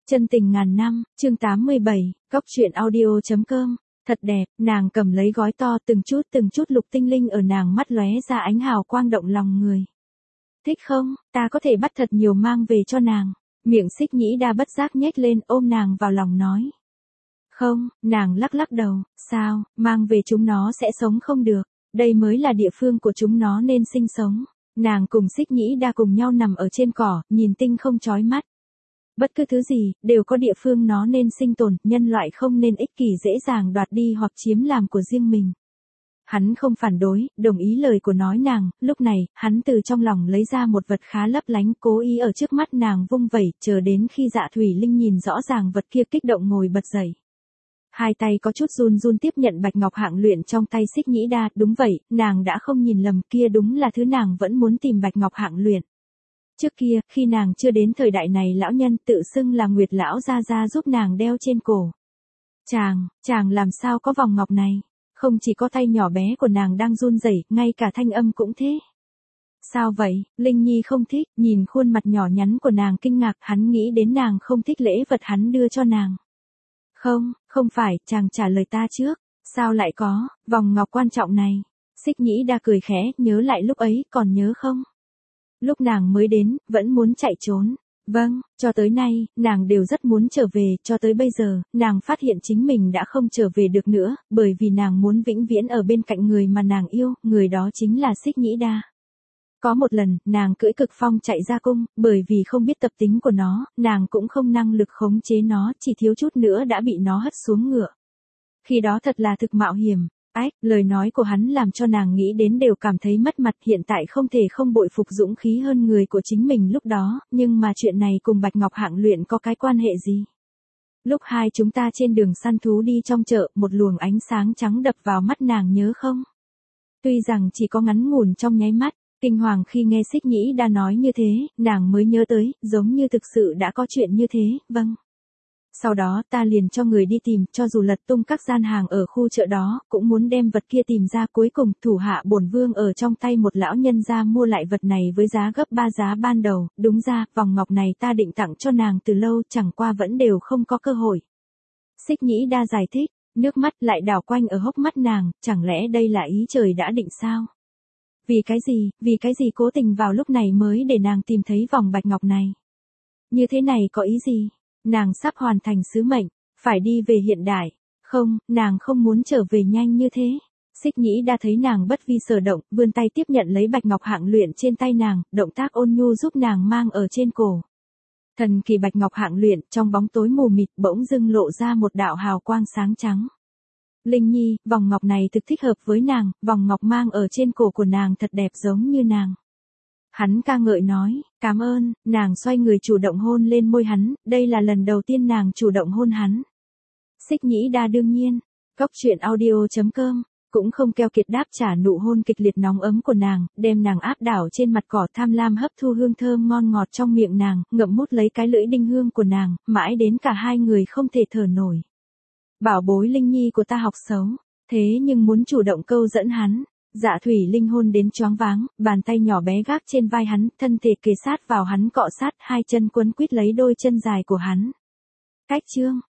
Chân tình ngàn năm, chương 87, Cóc truyện audio.com. Thật đẹp, nàng cầm lấy gói to từng chút lục tinh linh ở nàng mắt lóe ra ánh hào quang động lòng người. Thích không, ta có thể bắt thật nhiều mang về cho nàng. Miệng Xích Nhĩ Đa bất giác nhếch lên ôm nàng vào lòng nói. Không, nàng lắc lắc đầu, sao, mang về chúng nó sẽ sống không được, đây mới là địa phương của chúng nó nên sinh sống. Nàng cùng Xích Nhĩ Đa cùng nhau nằm ở trên cỏ, nhìn tinh không chói mắt. Bất cứ thứ gì, đều có địa phương nó nên sinh tồn, nhân loại không nên ích kỷ dễ dàng đoạt đi hoặc chiếm làm của riêng mình. Hắn không phản đối, đồng ý lời của nói nàng, lúc này, hắn từ trong lòng lấy ra một vật khá lấp lánh, cố ý ở trước mắt nàng vung vẩy, chờ đến khi Dạ Thủy Linh nhìn rõ ràng vật kia kích động ngồi bật dậy. Hai tay có chút run run tiếp nhận bạch ngọc hạng luyện trong tay Xích Nhĩ Đa, đúng vậy, nàng đã không nhìn lầm, kia đúng là thứ nàng vẫn muốn tìm bạch ngọc hạng luyện. Trước kia, khi nàng chưa đến thời đại này lão nhân tự xưng là Nguyệt lão gia giúp nàng đeo trên cổ. Chàng làm sao có vòng ngọc này? Không chỉ có tay nhỏ bé của nàng đang run rẩy, ngay cả thanh âm cũng thế. Sao vậy, Linh Nhi không thích, nhìn khuôn mặt nhỏ nhắn của nàng kinh ngạc, hắn nghĩ đến nàng không thích lễ vật hắn đưa cho nàng. Không phải, chàng trả lời ta trước, sao lại có, vòng ngọc quan trọng này? Xích Nhĩ Đa cười khẽ, nhớ lại lúc ấy, còn nhớ không? Lúc nàng mới đến, vẫn muốn chạy trốn. Vâng, cho tới nay, nàng đều rất muốn trở về, cho tới bây giờ, nàng phát hiện chính mình đã không trở về được nữa, bởi vì nàng muốn vĩnh viễn ở bên cạnh người mà nàng yêu, người đó chính là Xích Nhĩ Đa. Có một lần, nàng cưỡi cực phong chạy ra cung, bởi vì không biết tập tính của nó, nàng cũng không năng lực khống chế nó, chỉ thiếu chút nữa đã bị nó hất xuống ngựa. Khi đó thật là thực mạo hiểm. Lời nói của hắn làm cho nàng nghĩ đến đều cảm thấy mất mặt, hiện tại không thể không bội phục dũng khí hơn người của chính mình lúc đó, nhưng mà chuyện này cùng bạch ngọc hạng luyện có cái quan hệ gì? Lúc hai chúng ta trên đường săn thú đi trong chợ, một luồng ánh sáng trắng đập vào mắt nàng nhớ không? Tuy rằng chỉ có ngắn ngủn trong nháy mắt, kinh hoàng khi nghe Xích Nhĩ Đa nói như thế, nàng mới nhớ tới, giống như thực sự đã có chuyện như thế, vâng. Sau đó ta liền cho người đi tìm, cho dù lật tung các gian hàng ở khu chợ đó, cũng muốn đem vật kia tìm ra, cuối cùng thủ hạ bổn vương ở trong tay một lão nhân gia mua lại vật này với giá gấp 3 giá ban đầu, đúng ra, vòng ngọc này ta định tặng cho nàng từ lâu, chẳng qua vẫn đều không có cơ hội. Xích Nhĩ Đa giải thích, nước mắt lại đảo quanh ở hốc mắt nàng, chẳng lẽ đây là ý trời đã định sao? Vì cái gì cố tình vào lúc này mới để nàng tìm thấy vòng bạch ngọc này? Như thế này có ý gì? Nàng sắp hoàn thành sứ mệnh, phải đi về hiện đại. Không, nàng không muốn trở về nhanh như thế. Xích Nhĩ Đa thấy nàng bất vi sở động, vươn tay tiếp nhận lấy bạch ngọc hạng luyện trên tay nàng, động tác ôn nhu giúp nàng mang ở trên cổ. Thần kỳ bạch ngọc hạng luyện, trong bóng tối mù mịt bỗng dưng lộ ra một đạo hào quang sáng trắng. Linh Nhi, vòng ngọc này thực thích hợp với nàng, vòng ngọc mang ở trên cổ của nàng thật đẹp giống như nàng. Hắn ca ngợi nói, cảm ơn, nàng xoay người chủ động hôn lên môi hắn, đây là lần đầu tiên nàng chủ động hôn hắn. Xích Nhĩ Đa đương nhiên, Cóc truyện audio.com, cũng không keo kiệt đáp trả nụ hôn kịch liệt nóng ấm của nàng, đem nàng áp đảo trên mặt cỏ, tham lam hấp thu hương thơm ngon ngọt trong miệng nàng, ngậm mút lấy cái lưỡi đinh hương của nàng, mãi đến cả hai người không thể thở nổi. Bảo bối Linh Nhi của ta học xấu, thế nhưng muốn chủ động câu dẫn hắn. Dạ Thủy Linh hôn đến choáng váng, bàn tay nhỏ bé gác trên vai hắn, thân thể kề sát vào hắn cọ sát, hai chân quấn quýt lấy đôi chân dài của hắn. Cách chương